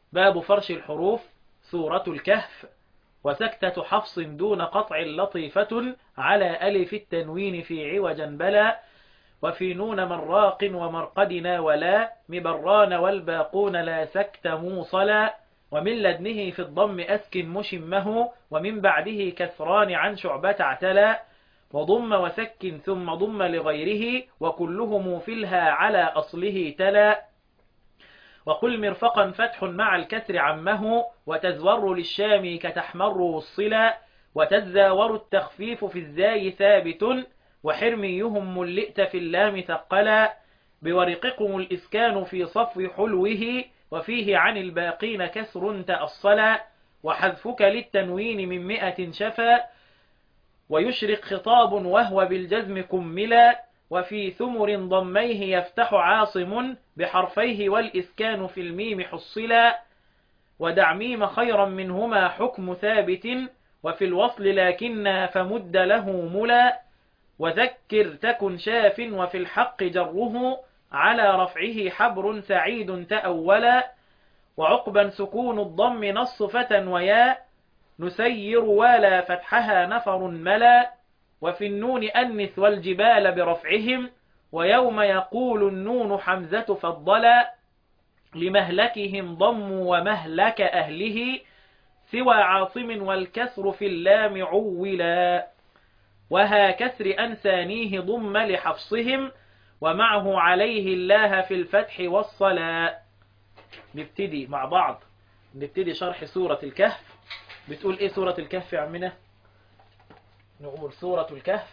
باب فرش الحروف. سورة الكهف. وسكتة حفص دون قطع لطيفة على ألف التنوين في عوجا بلا، وفي نون مراق ومرقدنا ولا مبران والباقون لا سكت موصلا، ومن لدنه في الضم أسكن مشمه ومن بعده كسران عن شعبة اعتلى، وضم وسكن ثم ضم لغيره وكلهم في الها على أصله تلا، وقل مرفقا فتح مع الكسر عمه وتزور للشام كتحمر والصلا، وتزاور التخفيف في الزاي ثابت وحرميهم ملئت في اللام ثقلا، بورقكم الإسكان في صفو حلوه وفيه عن الباقين كسر تأصلا، وحذفك للتنوين من 100 شفا ويشرق خطاب وهو بالجزم كملا، وفي ثمر ضميه يفتح عاصم بحرفيه والإسكان في الميم حصلا، ودع ميم خيرا منهما حكم ثابت وفي الوصل لكن فمد له ملا، وذكر تكن شاف وفي الحق جره على رفعه حبر سعيد تأولا، وعقبا سكون الضم نص فتى ويا نسير ولا فتحها نفر ملا، وفي النون أنث والجبال برفعهم ويوم يقول النون حمزة فضلا، لمهلكهم ضم ومهلك أهله سوى عاصم والكسر في اللام عولا، وها كسر أنسانيه ضم لحفصهم ومعه عليه الله في الفتح والصلاة. نبتدي مع بعض، نبتدي شرح سورة الكهف. بتقول ايه سورة الكهف يا عمنا؟ نقول سورة الكهف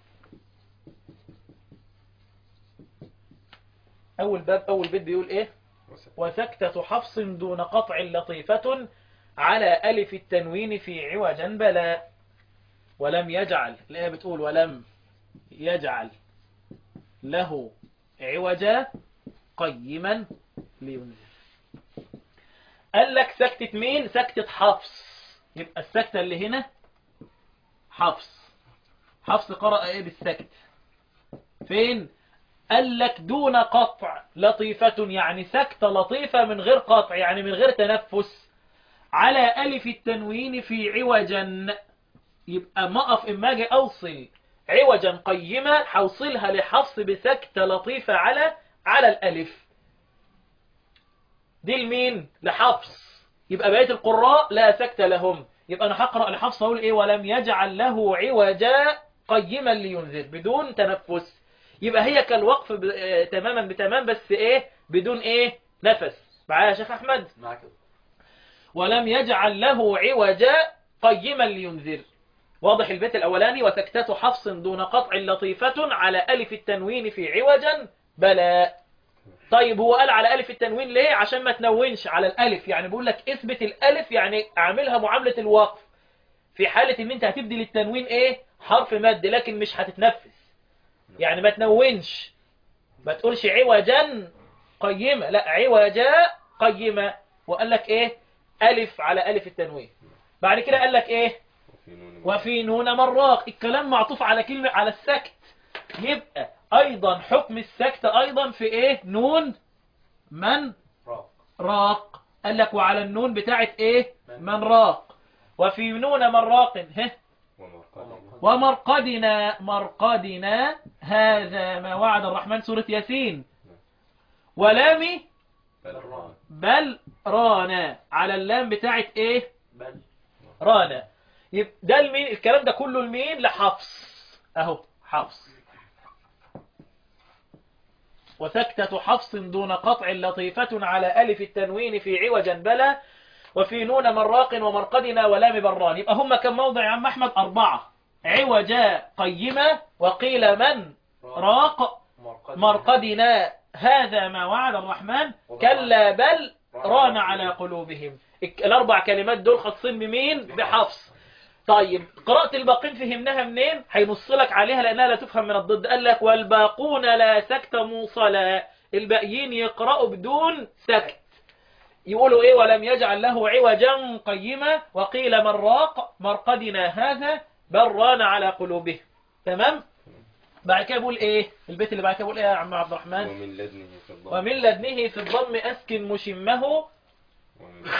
أول باب أول بيت بيقول ايه؟ وسكتة حفص دون قطع لطيفة على ألف التنوين في عوجا بلا، ولم يجعل، الآية بتقول ولم يجعل له عوجا قيما لينذر. قال لك سكتة مين؟ سكتة حفص. يبقى السكتة اللي هنا حفص. حفص قرأ ايه بالسكت؟ فين؟ قال لك دون قطع لطيفة، يعني سكتة لطيفة من غير قطع، يعني من غير تنفس، على ألف التنوين في عوجا. يبقى ما أقف إما أجي أوصل عوجا قيمة حوصلها لحفص بسكتة لطيفة على الألف دي لمين؟ لحفص. يبقى بقية القراء لا سكتة لهم. يبقى أنا هقرأ لحفص أقول إيه؟ ولم يجعل له عوجا قيما لينذر بدون تنفس. يبقى هي كالوقف تماما بتمام، بس إيه؟ بدون إيه؟ نفس. معايا يا شيخ أحمد؟ معك. ولم يجعل له عوجا قيما لينذر. واضح البيت الأولاني؟ وسكتة حفص دون قطع لطيفة على ألف التنوين في عوجا بلا. طيب هو قال على ألف التنوين ليه؟ عشان ما تنونش على الألف، يعني بيقول لك اثبت الألف، يعني اعملها معاملة الوقف في حالة ان انت هتبدي للتنوين ايه؟ حرف مد، لكن مش هتتنفس، يعني ما تنونش، ما تقولش عوجا قيمة، لا عوجا قيمة. وقال لك ايه؟ ألف على ألف التنوين. بعد كده قال لك ايه؟ وفي نون مراق. الكلام معطوف على كلمة على السكت، يبقى أيضا حكم السكت أيضا في إيه؟ نون من راق. قال لك وعلى النون بتاعت إيه؟ من راق. وفي نون مراق ومرقدنا مرقدنا هذا ما وعد الرحمن سورة ياسين. ولام بل رانا على اللام بتاعت إيه؟ رانا. يبقى ده المين؟ الكلام ده كله المين؟ لحفص اهو حفص. وسكتة حفص دون قطع لطيفة على ألف التنوين في عوجا بلا، وفي نون مراق ومرقدنا ولام بران. يبقى هم كم موضع يا عم أحمد؟ 4. عوجا قيمة، وقيل من راق، مرقدنا هذا ما وعد الرحمن، كلا بل ران على قلوبهم. ال4 كلمات دول خاصين بمين؟ بحفص. طيب قراءة الباقين فهمناها منين؟ هينص لك عليها لأنها لا تفهم من الضد. قال لك والباقون لا سكت موصلا، الباقيين يقرأوا بدون سكت، يقولوا ايه؟ ولم يجعل له عوجا قيما، وقيل مراق مرقدنا هذا بل ران على قلوبه. تمام؟ بعد كده بقول ايه؟ البيت اللي بعد كده بقول ايه يا عم عبد الرحمن؟ ومن لدنه في الضم أسكن مشمه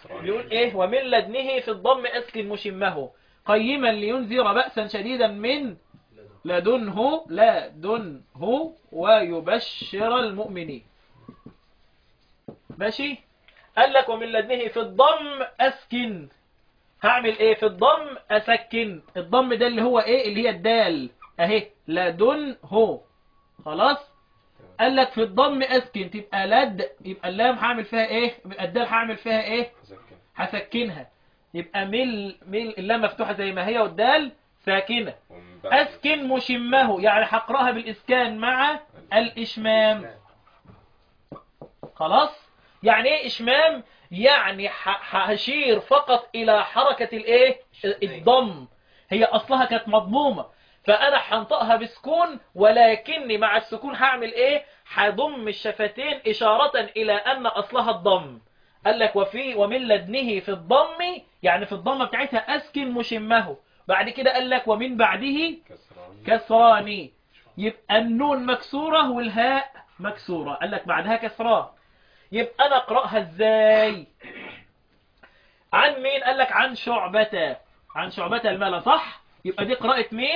بيقول ايه؟ ومن لدنه في الضم اسكن مشمه قيما لينذر بأسا شديدا من لدنه ويبشر المؤمنين. ماشي. قال لك ومن لدنه في الضم اسكن. هعمل ايه في الضم؟ اسكن الضم ده اللي هو ايه؟ اللي هي الدال اهي لدنه. خلاص. قال لك في الضم اسكن تبقى لد، يبقى اللام هعمل فيها ايه؟ يبقى الدال هعمل فيها ايه؟ هسكنها. يبقى مل اللام مفتوحة زي ما هي والدال ساكنة. اسكن مشمه يعني هقراها بالاسكان مع الاشمام. خلاص. يعني ايه اشمام؟ يعني هشير فقط الى حركة الايه؟ الضم. هي اصلها كانت مضمومة فانا هنطقها بسكون، ولكني مع السكون هعمل ايه؟ هضم الشفتين اشارة الى ان اصلها الضم. قال لك ومن لدنه في الضم يعني في الضمة بتاعتها اسكن مشمه. بعد كده قال لك ومن بعده كسراني، يبقى النون مكسورة والهاء مكسورة. قال لك بعدها كسران. يبقى انا اقراها ازاي؟ عن مين؟ قال لك عن شعبة. عن شعبة الملا، صح؟ يبقى دي قراءة مين؟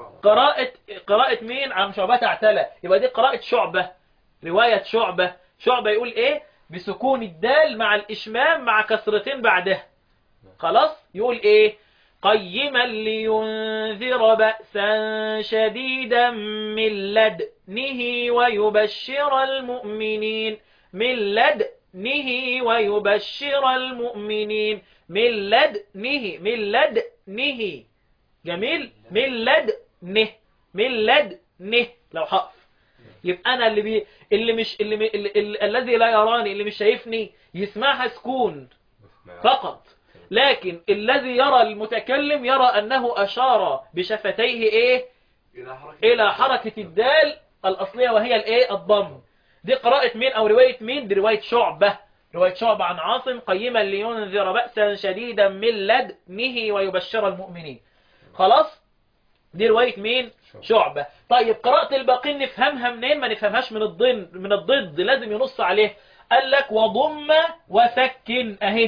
قراءة مين؟ عن شعبة اعتلى. يبقى دي قراءة شعبة، رواية شعبة. شعبة يقول ايه؟ بسكون الدال مع الاشمام مع كسرتين بعدها. خلاص. يقول ايه؟ قيما لينذر بأسا شديدا من لدنه ويبشر المؤمنين. من لدنه ويبشر المؤمنين. من لدنه. من لدنه. جميل. من لدنه. من لدنه لو حقف. يبقى انا اللي مش الذي لا يراني، اللي مش شايفني، يسمعها سكون فقط. لكن الذي يرى المتكلم يرى أنه أشار بشفتيه إيه؟ إلى حركة الدال الأصلية وهي الإيه؟ الضم. دي قراءة مين أو رواية مين؟ دي رواية شعبة. رواية شعبة عن عاصم قيما لينذر بأسا شديدا من لدنه ويبشر المؤمنين. خلاص. دي رواية مين؟ شعبة. طيب قراءة الباقين نفهمها منين؟ ما نفهمهاش من الضد، لازم ينص عليه. قال لك وضم وسكن أهي.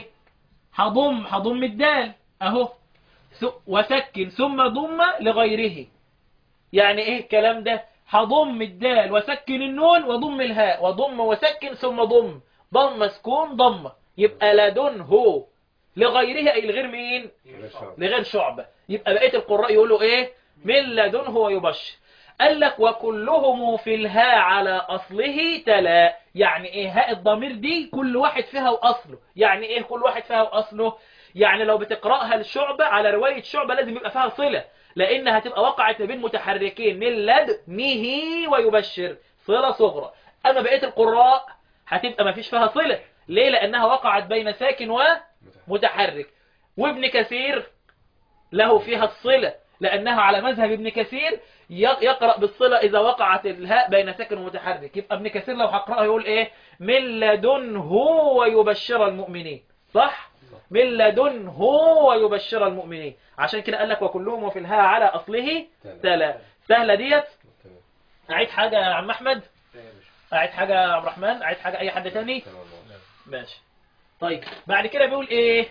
هضم الدال اهو وسكن ثم ضم لغيره. يعني ايه الكلام ده؟ هضم الدال وسكن النون وضم الهاء وضم وسكن ثم ضم سكون ضم. يبقى لدنه لغيره اي لغير مين؟ لغير شعبة. يبقى بقية القراء يقولوا ايه؟ من لدنه ويبشر. قال لك وكلهم في الهاء على أصله تلا. يعني ايه هاء الضمير دي كل واحد فيها وأصله؟ يعني ايه كل واحد فيها وأصله؟ يعني لو بتقرأها الشعبة على رواية شعبة لازم يبقى فيها صلة، لأنها هتبقى وقعت ما بين متحركين من لدنه ويبشر، صلة صغرى. أما بقية القراء هتبقى ما فيش فيها صلة. ليه؟ لأنها وقعت بين ساكن ومتحرك. وابن كثير له فيها الصلة، لأنها على مذهب ابن كثير يقرأ بالصلة إذا وقعت الهاء بين ساكن ومتحرك. يبقى ابن كثير لو هقرأه يقول إيه؟ من لدنه ويبشر المؤمنين. صح؟ من لدنه ويبشر المؤمنين. عشان كده قال لك وكلهم وفي الهاء على أصله تلا. سهلة ديت. أعيد حاجة يا عم أحمد؟ أعيد حاجة يا عبد الرحمن؟ أعيد حاجة أي حد تاني؟ ماشي. طيب بعد كده بيقول ايه؟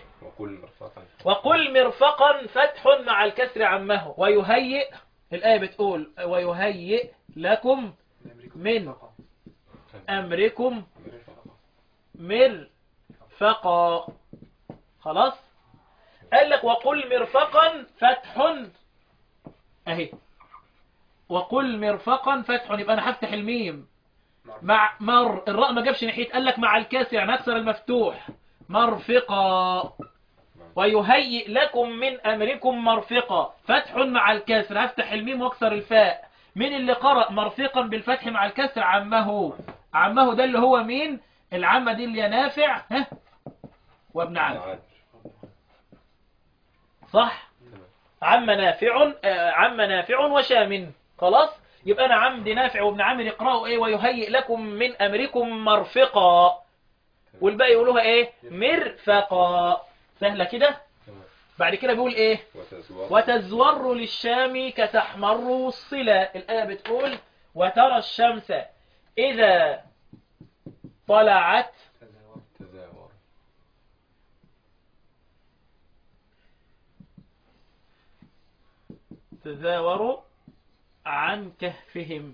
وقل مرفقا فتح مع الكسر عمه ويهيئ. الآية بتقول ويهيئ لكم من أمركم مرفقا. خلاص. قال لك وقل مرفقا فتح اهي. وقل مرفقا فتح يبقى انا هفتح الميم مع الراء ما جابش ناحيه. قال لك مع الكسر يعني اكسر المفتوح مرفقا. ويهيئ لكم من امركم مرفقا. فتح مع الكسر هفتح الميم واكسر الفاء. مين اللي قرأ مرفقا بالفتح مع الكسر؟ عمه ده اللي هو مين؟ العمه دي اللي نافع وابن عم. صح. عم نافع وشام. خلاص. يبقى انا عمد نافع وابن عامر يقرأوا ايه؟ ويهيئ لكم من امركم مرفقا، والباقي يقولوها ايه؟ مرفقا. سهلة كده. بعد كده بيقول ايه؟ وتزور للشام كتحمر الصلة. الآية بتقول وترى الشمس إذا طلعت تزاوروا عن كهفهم.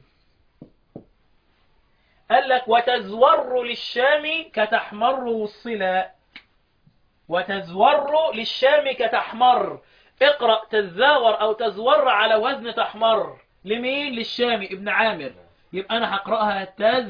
قال لك وتزور للشام كتحمر والصلا. وتزور للشام كتحمر. اقرأ تزاور أو تزور على وزن تحمر لمين؟ للشام ابن عامر. يبقى أنا هقرأها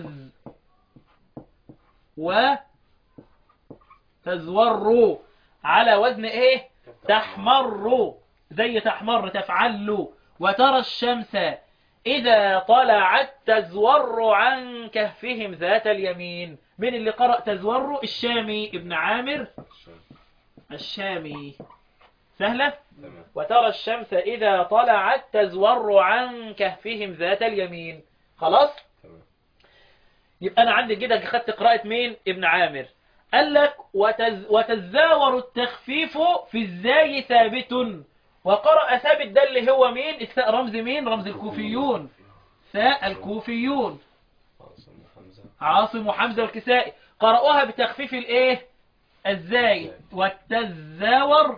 تزور على وزن إيه؟ تحمر، زي تحمر تفعل. وترى الشمس إذا طلعت تزور عن كهفهم ذات اليمين. من اللي قرأ تزور؟ الشامي ابن عامر الشامي. سهلة. وترى الشمس إذا طلعت تزور عن كهفهم ذات اليمين. خلاص. يبقى أنا عندي كده خدت قراءة مين؟ ابن عامر. قال لك وتزاور التخفيف في الزاي ثابت. وقرأ ثابت ده اللي هو مين؟ الثاء رمز مين؟ رمز الكوفيون. ثاء الكوفيون عاصم وحمزة والكسائي قرأوها بتخفيف الايه؟ الزاي. والتزاور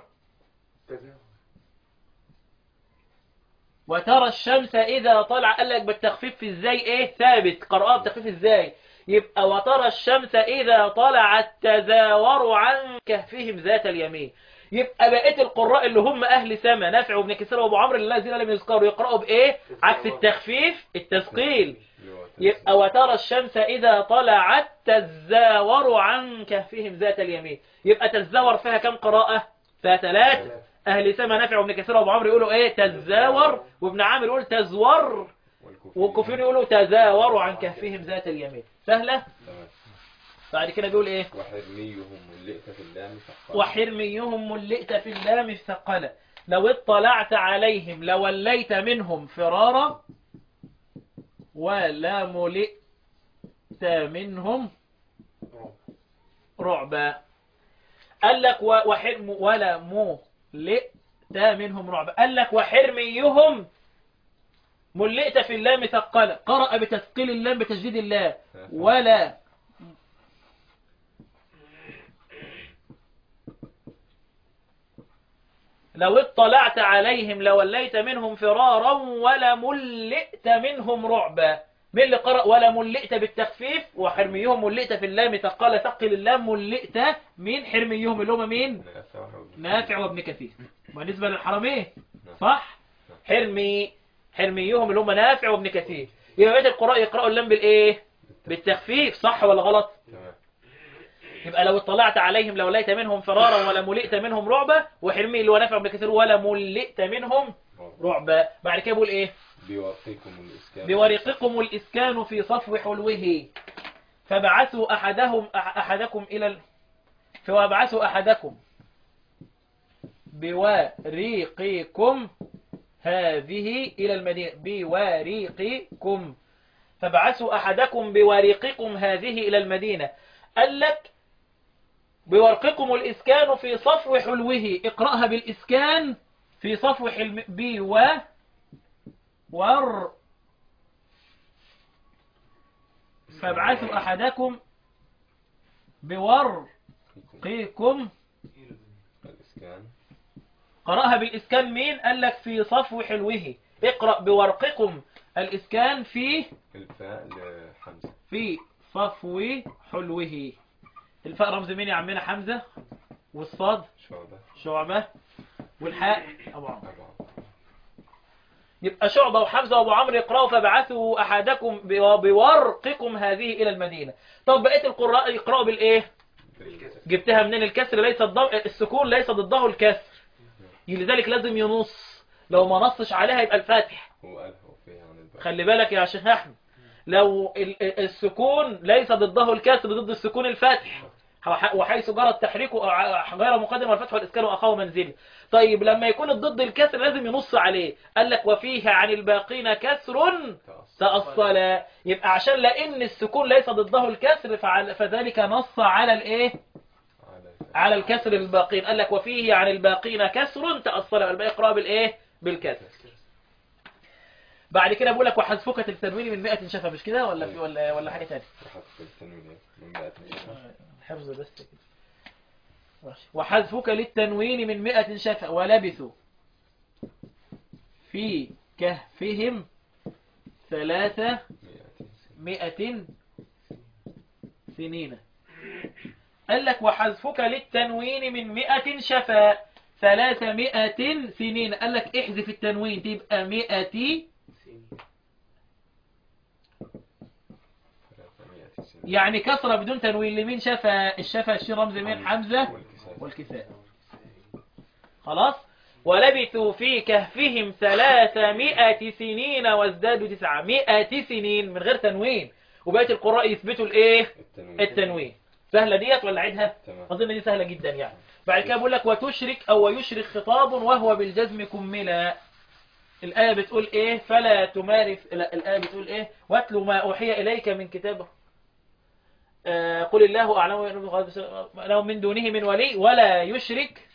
وترى الشمس إذا طلع. قال لك بالتخفيف في الزاي ايه؟ ثابت. قرأوها بتخفيف الزاي. يبقى وترى الشمس إذا طلعت تزاور عن كهفهم ذات اليمين. يبقى بقية القراء اللي هم أهل سما نافع وابن كثير وابو عمرو الذين لم يذكروا يقرأوا بإيه؟ عكس التخفيف التثقيل. يبقى وترى الشمس إذا طلعت تزاور عن كهفهم ذات اليمين. يبقى تزاور فيها كم قراءة؟ فيها 3. أهل سما نافع وابن كثير وابو عمرو يقولوا إيه؟ تزاور. وابن عامر يقول تزور. والكوفيين يقولوا تزاوروا عن كهفهم ذات اليمين. سهلة؟ بعد كده بيقول ايه؟ وحرميهم ملئت في اللام الثقلة. لو اطلعت عليهم لوليت منهم فرارا ولا ملئت منهم رعبا. قال لك ولا ملئت منهم رعبا. قال لك وحرميهم ملئت في اللام ثقلة. قرأ بتثقيل اللام بتشديد اللام. ولا لو اطلعت عليهم لوليت منهم فرارا ولا ملئت منهم رعبا. من اللي قرأ ولا ملئت بالتخفيف؟ وحرميهم ملئت في اللام ثقل. ثقل اللام ملئت. مين حرميهم اللي هم مين؟ نافع وابن كثير. بالنسبة للحرمين صح؟ حرميهم اللي هم نافع وابن كثير. يبقى بقية القراء يقرأوا اللام بالايه؟ بالتخفيف. صح ولا غلط؟ يبقى لو اطلعت عليهم لوليت منهم فرارا ولا ملئت منهم رعبا. وحرمي اللي هو نافع وابن كثير ولا ملئت منهم رعبا. بعد كده بيقول ايه؟ بورقكم الإسكان في صفو حلوه. فبعثوا أحدكم إلى فبعثوا أحدكم بوريقكم هذه إلى المدينة. بوريقكم. فبعثوا أحدكم بوريقكم هذه إلى المدينة. قال لك بورقكم الإسكان في صفو حلوه. اقرأها بالإسكان في صفو حلوه. فابعثوا أحدكم بورقكم. قرأها بالإسكان مين؟ قال لك في صفو حلوه. اقرأ بورقكم الإسكان في الفاء لحمزة في صفو حلوه. الفاء رمز مين يا عمنا؟ حمزة. والصاد شعبة. والحاء أبو عمرو. يبقى شعبة وحمزة وابو عمرو يقرأوا فبعثوا أحدكم بورقكم هذه إلى المدينة. طب بقية القراء يقرأوا بالإيه؟ جبتها منين؟ الكسر ليس السكون ليس ضده الكسر. لذلك لازم ينص. لو ما نصش عليها يبقى الفاتح. خلي بالك يا شيخ أحمد. لو السكون ليس ضده الكسر ضد السكون الفتح. وحيث جرى التحريك غير مقدم والفتح والإسكان وأخاه منزل. طيب لما يكون الضد الكسر لازم ينص عليه. قال لك وفيه عن الباقين كسر تأصل. يبقى عشان لأن السكون ليس ضده الكسر فذلك نص على الايه؟ على الكسر للباقين. قال لك وفيه عن الباقين كسر تأصل. الباقي يقرأ بالايه؟ بالكسر. بعد كده بقول لك وحذفك التنوين من 100 شفة. مش كده ولا في ولا حاجة ثانيه؟ وحذف التنوين من 100 شفة. حفظ بس كده. وحذفك للتنوين من 100 شفة. ولبثوا في كهفهم 300 سنين. قال لك وحذفك للتنوين من 100 شفا 300 سنين. قال لك احذف التنوين تبقى 100 يعني كسرة بدون تنوين. لمين شفا؟ الشفا الشين رمز مين؟ حمزة والكساء. خلاص. ولبثوا في كهفهم 300 سنين وازدادوا 900 سنين من غير تنوين. وبقية القراء يثبتوا الايه؟ التنوين. سهلة ديت ولا عيدها؟ أظن دي سهلة جدا يعني. بعد كده بقول لك وتشرك أو ويشرك خطاب وهو بالجزم كملا. الآية بتقول إيه؟ فلا تمارس. الآية بتقول إيه؟ واتلو ما أوحي إليك من كتابه. قل الله أعلم له من دونه من ولي ولا يشرك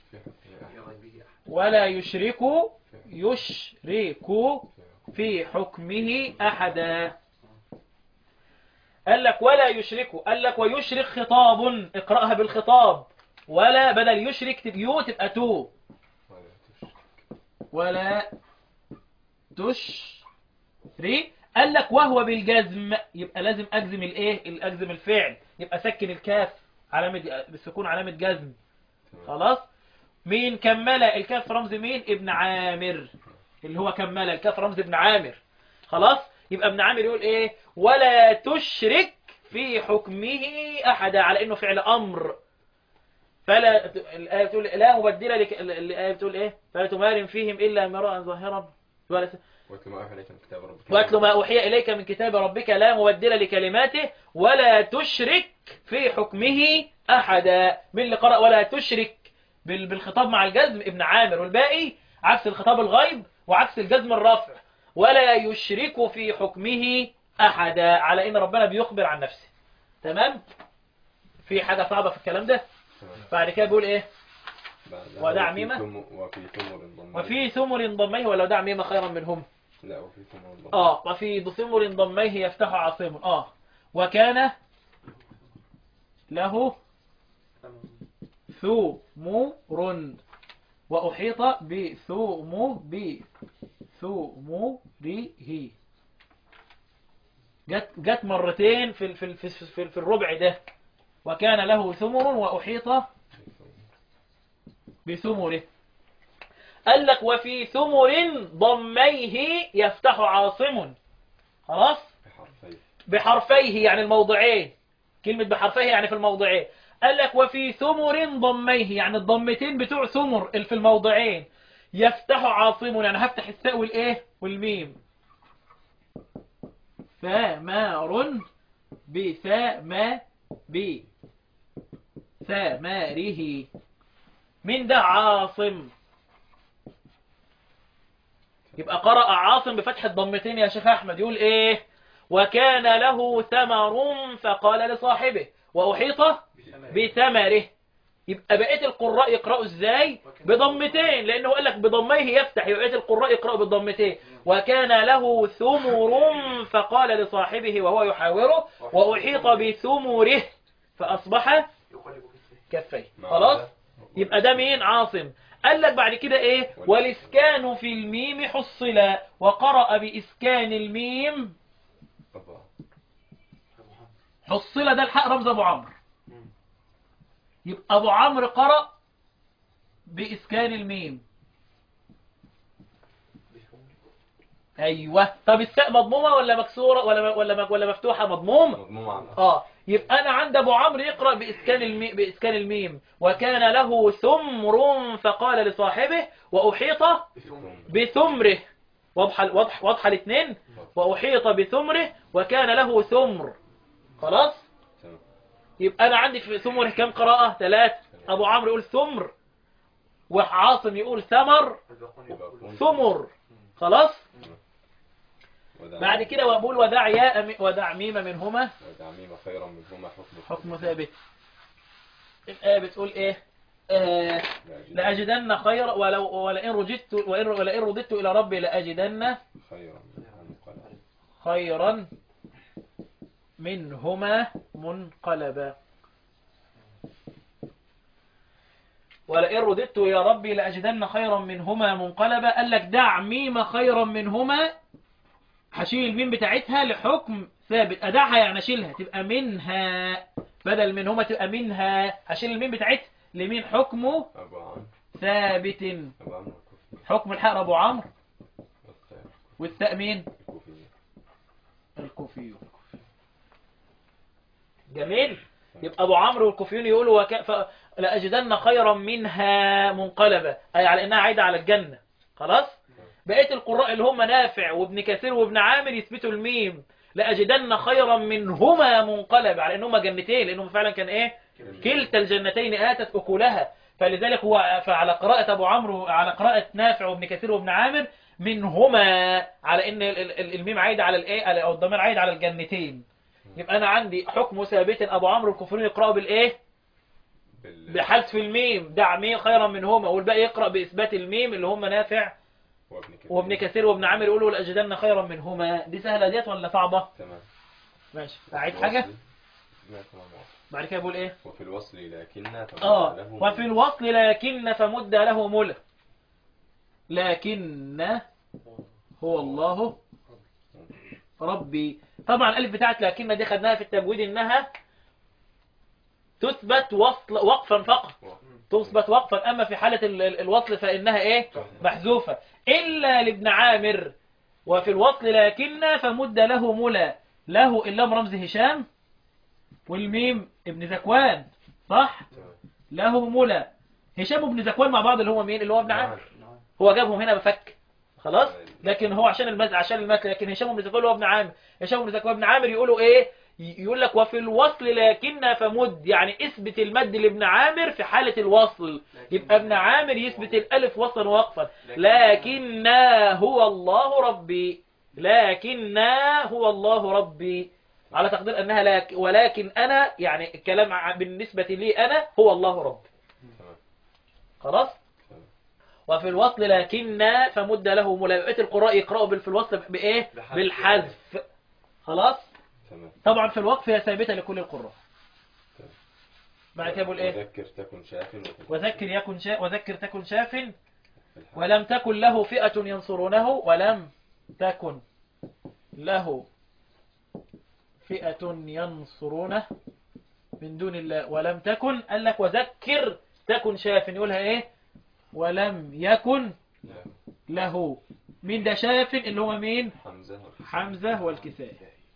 في حكمه أحدا. قال لك ولا يشركوا. قال لك ويشرك خطاب. اقرأها بالخطاب. ولا بدل يشرك يو تبقى تو. ولا تشري. قال لك وهو بالجزم يبقى لازم أجزم الايه؟ أجزم الفعل. يبقى سكن الكاف علامة بالسكون علامة جزم. خلاص. مين كمل؟ الكاف رمز مين؟ ابن عامر. اللي هو كمل الكاف رمز ابن عامر. خلاص. يبقى ابن عامر يقول ايه؟ ولا تشرك في حكمه أحدا على انه فعل امر. فلا الآية بتقول لا مبدل الآية بتقول ايه؟ فلا تمارن فيهم الا مراء ظاهرا واتل ما أوحي إليك من كتاب ربك لا مبدل لكلماته ولا تشرك في حكمه أحدا. من اللي قرأ ولا تشرك بالخطاب مع الجزم؟ ابن عامر. والباقي عكس الخطاب الغيب وعكس الجزم الرفع. ولا يشرك في حكمه أحدا على إن ربنا بيخبر عن نفسه. تمام. في حاجة صعبة في الكلام ده. بعد كده بيقول إيه؟ ودع ميمة وفي ثمر ضميه ولا ودع ميمة خيرا منهم. لا وفي ثمر ضميه. وفي ثمر ضميه يفتح عاصم. وكان له ثمر وأحيط بثمره. جت مرتين في الربع ده. وكان له ثمر وأحيط بثمره. قال لك وفي ثمر ضميه يفتح عاصم. خلاص. بحرفيه يعني الموضعين. كلمة بحرفيه يعني في الموضعين. قال لك وفي ثمر ضميه يعني الضمتين بتوع ثمر في الموضعين يفتح عاصم يعني هفتح الثاء والايه والميم. ثمار بثمره. من ده عاصم. يبقى قرأ عاصم بفتح الضمتين يا شيخ أحمد. يقول إيه؟ وكان له ثمر فقال لصاحبه وأحيط بثمره. يبقى بقية القراء يقرأوا إزاي؟ بضمتين لأنه قال لك بضميه يفتح. يبقى بقية القراء يقرأوا بالضمتين. وكان له ثمر فقال لصاحبه وهو يحاوره وأحيط بثمره فأصبح كفيه. خلاص. يبقى ده مين؟ عاصم. قال لك بعد كده ايه؟ والاسكان في الميم حصل وقرأ بإسكان الميم حصل. ده الحق رمز ابو عمرو. يبقى ابو عمرو قرأ بإسكان الميم. ايوه. طب الساء مضمومه ولا مكسوره ولا مفتوحه؟ مضمومه. يبقى انا عند ابو عمرو يقرا باسكان الميم. وكان له ثمر فقال لصاحبه واحيط بثمره. واضحه الاثنين. واحيط بثمره وكان له ثمر. خلاص. يبقى انا عندي في ثمر كم قراءه؟ 3. ابو عمرو يقول ثمر وعاصم يقول ثمر. خلاص. بعد كده وأقول ودع ميم منهما ودع ميم خيرا منهما حكم ثابت. الآية بتقول إيه؟ لأجدن خيرا ولئن رددت إلى ربي لأجدن خيرا منهما منقلبا. ولئن رددت يا ربي لأجدن خيرا منهما منقلبا. قال لك دع ميم خيرا منهما، هشيل الميم بتاعتها لحكم ثابت. أدعها يعني أشيلها تبقى منها، بدل منهما تبقى منها. هشيل الميم بتاعتها لمين حكمه أبو عمرو ثابت. أبو عمرو الكوفي حكم الحق أبو عمرو، والثاء والثاء مين؟ الكوفي. الكوفي. جميل. يبقى أبو عمرو والكوفيون يقولوا لأجدن خيرا منها منقلبة، أي على إنها عايدة على الجنة. خلاص. بقية القراء اللي هم نافع وابن كثير وابن عامر يثبتوا الميم لأجدن خيرا منهما منقلبة، على إنهما جنتين، لأنهم فعلا كان إيه؟ كلتا الجنتين آتت أكلها. فلذلك هو فعلى قراءة أبو عمرو، على قراءة نافع وابن كثير وابن عامر منهما، على إن الميم عايدة على الإيه، أو الضمير عايد على الجنتين. يبقى أنا عندي حكم ثابت أبو عمرو الكوفيون يقرأوا بالإيه؟ بحذف الميم، دع ميم خيرا منهما، والباقي يقرأ بإثبات الميم اللي هم نافع وابن كثير وابن عامر يقولوا لأجدن خيرا منهما. دي سهلة ديت ولا صعبة؟ تمام. ماشي. أعيد حاجة؟ لا تمام. بعد كده بقول إيه؟ وفي الوصل لكن وفي الوصل لكن فمد له ملة. لكن هو الله ربي. طبعا الألف بتاعت لكن دي خدناها في التجويد إنها تثبت وقفا فقط، تثبت وقفا. أما في حالة الوصل فإنها إيه؟ محذوفة. إلا لابن عامر وفي الوصل لكن فمد له ملا. له اللام رمز هشام، والميم ابن ذكوان، صح؟ له ملا. هشام وابن ذكوان مع بعض اللي هو مين؟ اللي هو ابن عامر. هو جابهم هنا بفك. خلاص. لكن هو عشان المثل، لكن هشام وابن ذكوان هو ابن عامر. هشام وابن ذكوان ابن عامر يقولوا ايه؟ يقول لك وفي الوصل لكن فمد، يعني اثبت المد لابن عامر في حالة الوصل. يبقى ابن عامر يثبت الالف وصلا ووقفا. لكن هو الله ربي، لكن هو الله ربي، على تقدير انها ولكن انا، يعني الكلام بالنسبة لي انا هو الله ربي. خلاص. وفي الوصل لكن فمد له ملابقة. القراء يقرأوا في الوصل بإيه؟ بالحذف. خلاص. طبعا في الوقف هي ثابتة لكل القراء. بعد كده بقول إيه؟ وذكر تكن شاف وذكر تكن شاف ولم تكن له فئة ينصرونه. ولم تكن له فئة ينصرونه من دون الله. ولم تكن، قال لك وذكر تكن شاف، يقولها إيه؟ ولم يكن له. مين ده شاف؟ اللي هو مين؟ حمزة والكسائي.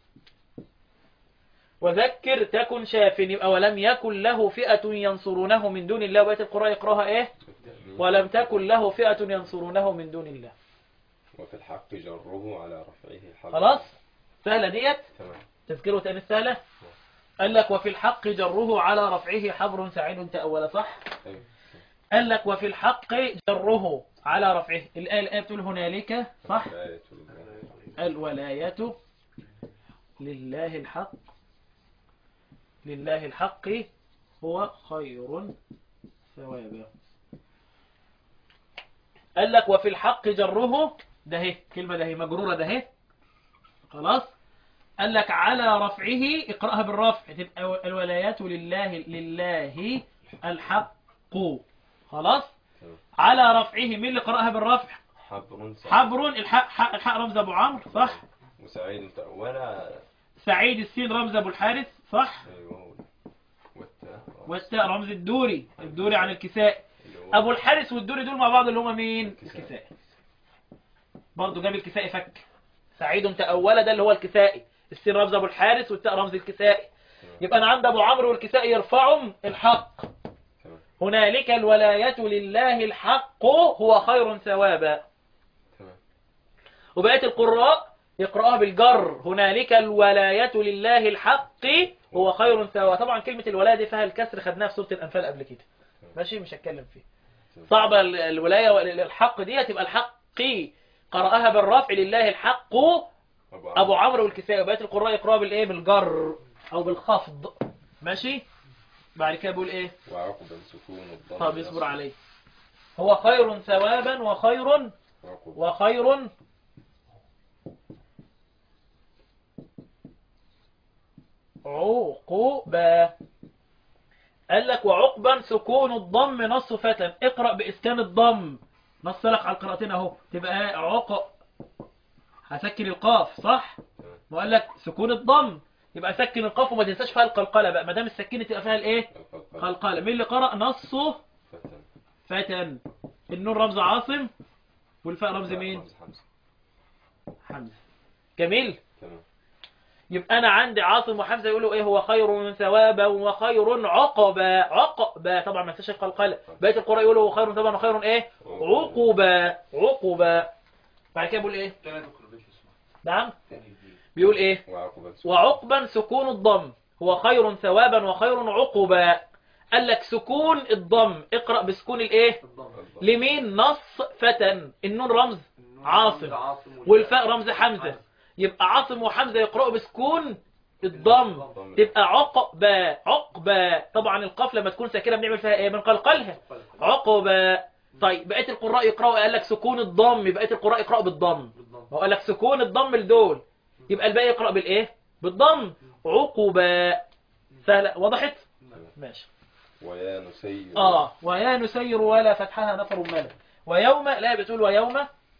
وذكر تكن شاف، يبقى ولم يكن له فئة ينصرونه من دون الله. وبقية القراء يقراها ايه؟ ولم تكن له فئة ينصرونه من دون الله. وفي الحق جره على رفعه حق. خلاص. سهلة ديت. تمام. تذكره تاني سهلة. قال لك وفي الحق جره على رفعه حبر سعيد تأول، صح؟ قال لك وفي الحق جره على رفعه. الآية بتقول هنالك، صح؟ الولاية لله الحق، لله الحق هو خير ثوابا. قال لك وفي الحق جره، ده هي كلمة، ده هي مجرورة، ده هي. خلاص. قال لك على رفعه، اقرأها بالرفع تبقى الولايات لله الحق. خلاص. على رفعه، مين اللي قرأها بالرفع؟ حبر. الحق رمز ابو عمرو، صح؟ وسعيد ولا سعيد السين رمز ابو الحارث، صح؟ ايوه. والتاء رمز الدوري عن الكسائي. ابو الحارث والدوري دول مع بعض اللي هما مين؟ الكسائي. برضه جاب الكسائي فك. سعيد تأول ده اللي هو الكسائي، السين رمز ابو الحارث والتاء رمز الكسائي. يبقى انا عند ابو عمرو والكسائي يرفعهم الحق. هنالك الولاية لله الحق هو خير ثوابا. وبقية القراء يقرأها بالجر، هنالك الولاية لله الحق هو خير ثوابا. طبعا كلمة الولاية دي فيها الكسر، خدناها في سورة الأنفال قبل كده، ماشي، مش هتكلم فيه. صعبة الولاية للحق دي، تبقى الحق قرأها بالرفع لله الحق أبو عمرو والكسائي. وبقية القراء يقرأها بالإيه؟ بالجر أو بالخفض، ماشي. بعد كده بيقول ايه؟ وعقبا سكون الضم. طب اصبر عليه. هو خير ثوابا وخير عقوبا. قال لك وعقبا سكون الضم نص فتن. اقرأ بإسكان الضم، نص لك على القراءتين اهو، تبقى عق، هسكن القاف صح، وقال لك سكون الضم يبقى سكن القاف وما تنساش فيها القلقله بقى، ما دام السكينه تبقى فيها الايه؟ قلقله. مين اللي قرأ نصه؟ فتن. النون رمز عاصم والفاء رمز مين؟ حمزه. جميل. تمام. يبقى انا عندي عاصم وحمزه يقولوا ايه؟ هو خير ثوابا وخير عقبا. عقبا طبعا ما تنساش القلقله. بقيه القراء يقولوا هو خير ثوابا وخير ايه؟ عقبا. عقبا. بعد كده بيقول ايه؟ نعم بيقول ايه؟ وعقبا سكون الضم هو خير ثوابا وخير عقبا. قال لك سكون الضم اقرأ بسكون الايه؟ لمين؟ نص فتن. النون رمز عاصم والفاء رمز حمزة، يبقى عاصم وحمزة يقرأوا بسكون الضم، تبقى عقبا. عقبا طبعا القاف لما تكون ساكنة بنعمل فيها ايه؟ بنقلقلها. عقبا. طيب بقية القراء يقرأوا، قال لك سكون الضم، بقية القراء يقرأوا بالضم، وقال لك سكون الضم لدول، يبقى الباقي يقرأ بالايه؟ بالضم. عقبا. سهلة وضحت؟ ماشي. ويا نسير. ويا نسير ولا فتحها نفر ملا. ويوم لا بتقول ويوم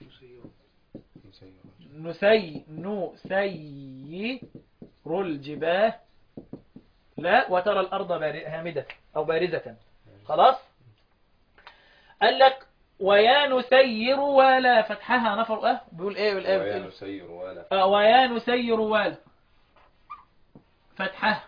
نسير الجبال لا وترى الأرض هامدة أو بارزة. خلاص. قال لك ويا نسير ولا فتحها نفر بيقول ايه بالايه؟ ويا نسير ولا ويا نسير ولا فتحها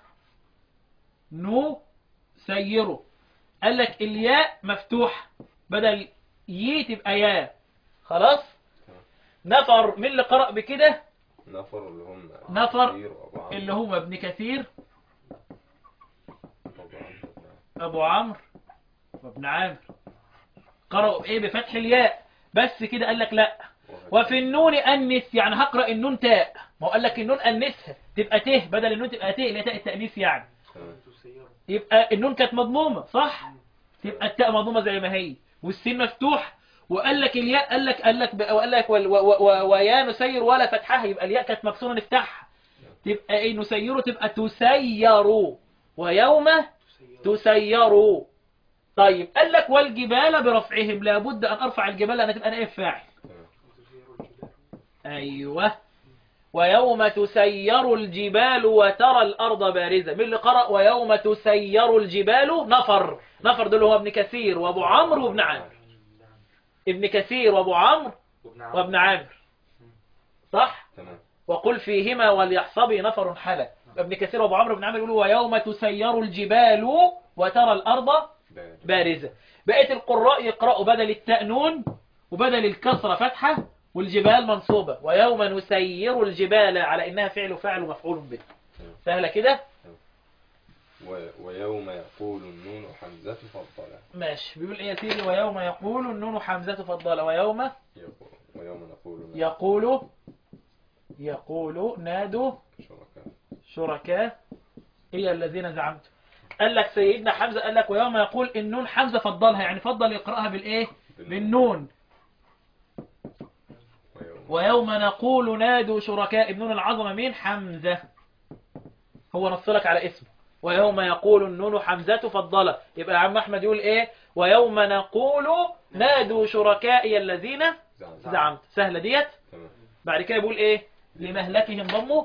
نسيره. قال لك الياء مفتوح بدل يي تبقى يا. خلاص. نفر. من اللي قرأ بكده؟ نفر اللي هم نفر اللي هم ابن كثير ابو عمرو وابن عامر قرأوا ايه؟ بفتح الياء بس كده. قال لك لا وفي النون أنس، يعني هقرأ النون تاء، ما هو قال لك النون أنسها تبقى ته بدل النون تبقى ته اللي هي تاء التأنيث يعني. يبقى النون كانت مضمومة صح، تبقى التاء مضمومة زي ما هي والسين مفتوح. وقال لك الياء وقال لك ويا نسير ولا فتحها، يبقى الياء كانت مكسورة نفتحها، تبقى ايه؟ نسيره تبقى تسيروا ويوم تسيروا. طيب قال لك والجبال برفعهم، لابد أن أرفع الجبال لأنها تبقى نائب فاعل. أيوة. ويوم تسير الجبال وترى الأرض بارزة. من اللي قرأ ويوم تسير الجبال؟ نفر. نفر دول هو ابن كثير وابو عمرو وابن عامر. ابن كثير وابو عمرو وابن عامر صح؟ وقل فيهما وليحصبي نفر حلا. ابن كثير وابو عمرو وابن عامر يقولوا ويوم تسير الجبال وترى الأرض بارزة. بقية القراء يقرأوا بدل التاء نون وبدل الكسرة فتحة والجبال منصوبة. ويوم نسير الجبال على إنها فعل فاعل ومفعول به. سهلة كده. ويوم يقول النون حمزة فضلا. ماشي. بيقول ايه يا سيدي؟ ويوم يقول النون حمزة فضلا. ويوم يقول نادوا شركاء هي الذين زعمتم. قال لك سيدنا حمزة قال لك ويوم يقول النون حمزة فضلها، يعني فضل يقرأها بالايه؟ بالنون. ويوم نقول نادوا شركاء النون العظمة مين؟ حمزة. هو نص لك على اسمه. ويوم يقول النون حمزة فضلها. يبقى يا عم أحمد يقول ايه؟ ويوم نقول نادوا شركائي الذين زعمت. سهلة ديت. بعد كده يقول ايه؟ لمهلكهم ضموا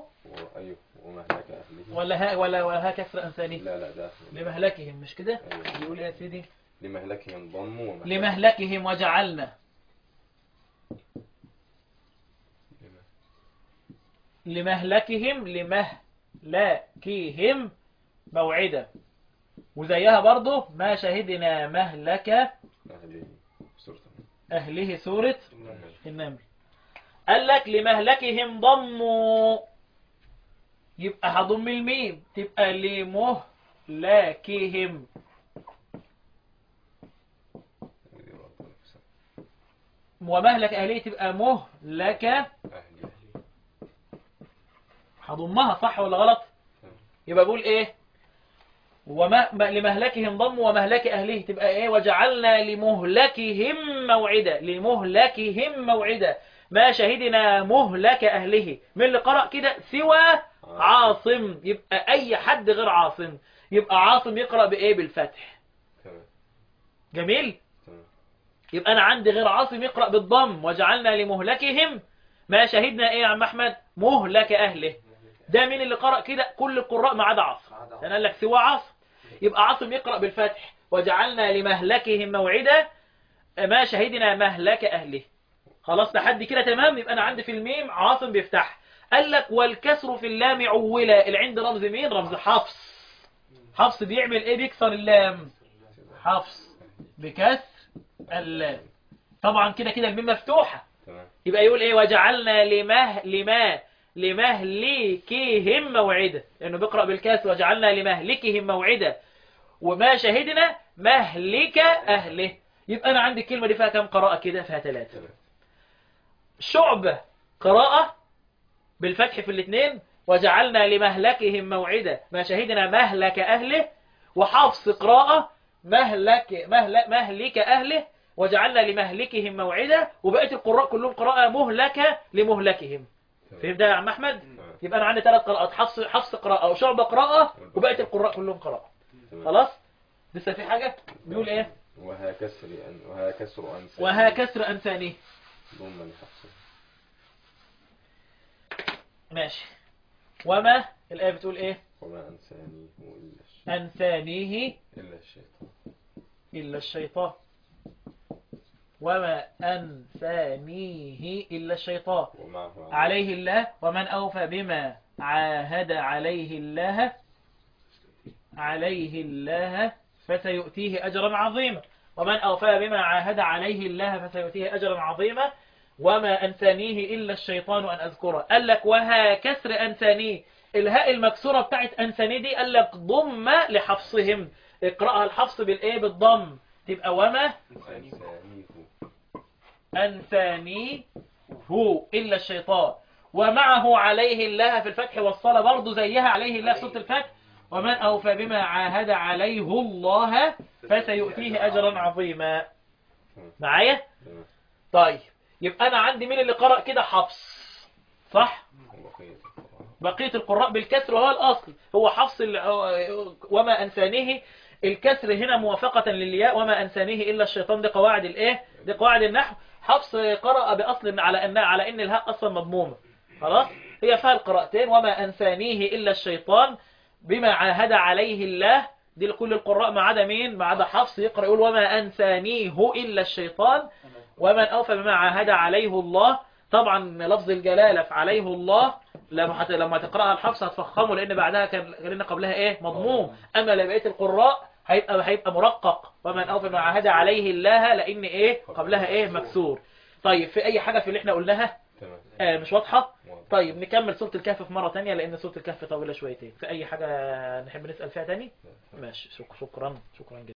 ولا ها كسر انساني؟ لا ده لمهلكهم مش كده؟ يقول ايه يا سيدي؟ لمهلكهم ضموا لمهلكهم وجعلنا لمهلكهم موعدا. وزيها برضو ما شهدنا مهلك أهله سورة النمل. قال لك لمهلكهم ضموا، يبقى هضم الميم تبقى لمهلكهم. ومهلك أهله تبقى مهلك، هضمها صح ولا غلط؟ يبقى بقول ايه؟ لمهلكهم ضم ومهلك أهله تبقى ايه؟ وجعلنا لمهلكهم موعدا. لمهلكهم موعدا ما شهدنا مهلك أهله. من اللي قرأ كده؟ سوى عاصم. يبقى أي حد غير عاصم. يبقى عاصم يقرأ بإيه؟ بالفتح. تمام. جميل. تمام. يبقى أنا عندي غير عاصم يقرأ بالضم وجعلنا لمهلكهم ما شهدنا إيه يا عم أحمد؟ مهلك أهله. ده مين اللي قرأ كده؟ كل القراء ما عدا عاصم. أنا قال لك سوى عاصم. يبقى عاصم يقرأ بالفتح وجعلنا لمهلكهم موعدا ما شهدنا مهلك أهله. خلاص لحد كده تمام. يبقى أنا عندي في الميم عاصم بيفتح. قال لك والكسر في اللام عولا. العند رمز مين؟ رمز حفص. حفص بيعمل إيه؟ بيكسر اللام. حفص بكسر اللام. طبعا كده كده الميم مفتوحة. تمام. يبقى يقول إيه؟ وجعلنا لمهلكهم موعدا، لأنه بيقرأ بالكسر وجعلنا لمهلكهم موعدا وما شهدنا مهلك أهله. يبقى أنا عندي الكلمة دي فيها كم قراءة كده؟ فيها 3. تمام. شعبة قراءة بالفتح في الاثنين وجعلنا لمهلكهم موعدا ما شهدنا مهلك أهله. وحفص قراءة مهلك أهله وجعلنا لمهلكهم موعدا. وبقية القراء كلهم قراءة مهلكة لمهلكهم. فهمت ده يا عم أحمد؟ تمام. يبقى أنا عندي 3 قراءات، حفص قراءة وشعبة قراءة وبقية القراء كلهم قراءة. تمام. خلاص؟ لسه في حاجة؟ بيقول إيه؟ وها كسر أنسانيه. وها كسر أنسانيه. ضم لحفصه. ماشي. وما الآية بتقول إيه؟ وما أنسانيه أنسانيه إلا الشيطان. إلا الشيطان. وما أنسانيه إلا الشيطان. ومعه عليه الله ومن أوفى بما عاهد عليه الله فسيؤتيه أجرا عظيما. ومن أوفى بما عاهد عليه الله فسيؤتيه أجرا عظيما. وما أنسانيه إلا الشيطان أن أذكره. قال لك وها كسر أنسانيه. الهاء المكسورة بتاعت أنسانيه دي قال لك ضم لحفصهم. اقرأها الحفص بالإيه؟ بالضم. تبقى وما أنسانيه إلا الشيطان. ومعه عليه الله في الفتح والصلاة برضو زيها عليه الله في سورة الفتح. ومن أوفى بما عاهد عليه الله فسيؤتيه أجرا عظيما. معايا؟ طيب يبقى أنا عندي مين اللي قرأ كده؟ حفص صح؟ بقية القراء بالكسر وهو الأصل هو حفص. وما أنسانيه الكسر هنا موافقة للياء. وما أنسانيه إلا الشيطان. دي قواعد الإيه؟ دي قواعد النحو. حفص قرأ بأصل على إن الهاء أصلا مضمومة. خلاص هي فيها القراءتين. وما أنسانيه إلا الشيطان بما عاهد عليه الله. دي لكل القراء ما عدا مين؟ ما عدا حفص يقرأ يقول وما أنسانيه إلا الشيطان. ومن أوفى بما عاهد عليه الله. طبعا لفظ الجلالة في عليه الله لما تقرأها الحفص هتفخمه لأن بعدها كان قبلها إيه؟ مضموم. أما لبقية القراء هيبقى مرقق. ومن أوفى بما عاهد عليه الله لأن إيه؟ قبلها إيه؟ مكسور. طيب في أي حاجة في اللي احنا قلناها مش واضحة؟ طيب نكمل سورة الكهف في مرة تانية لأن سورة الكهف طويلة شويتين. في أي حاجة نحب نسأل فيها تاني؟ ماشي. شكرا جدا.